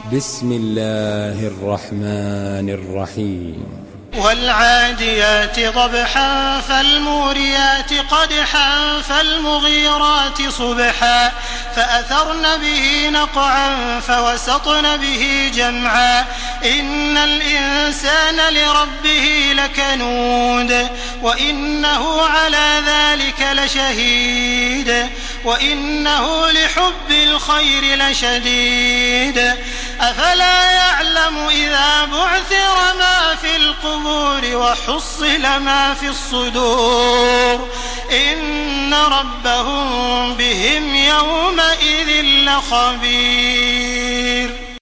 بسم الله الرحمن الرحيم والعاديات ضبحا فالموريات قدحا فالمغيرات صبحا فأثرن به نقعا فوسطن به جمعا إن الإنسان لربه لكنود وإنه على ذلك لشهيد وإنه لحب الخير لشديد أفلا يعلم إذا بعثر ما في القبور وحصل ما في الصدور إن ربهم بهم يومئذ لخبير.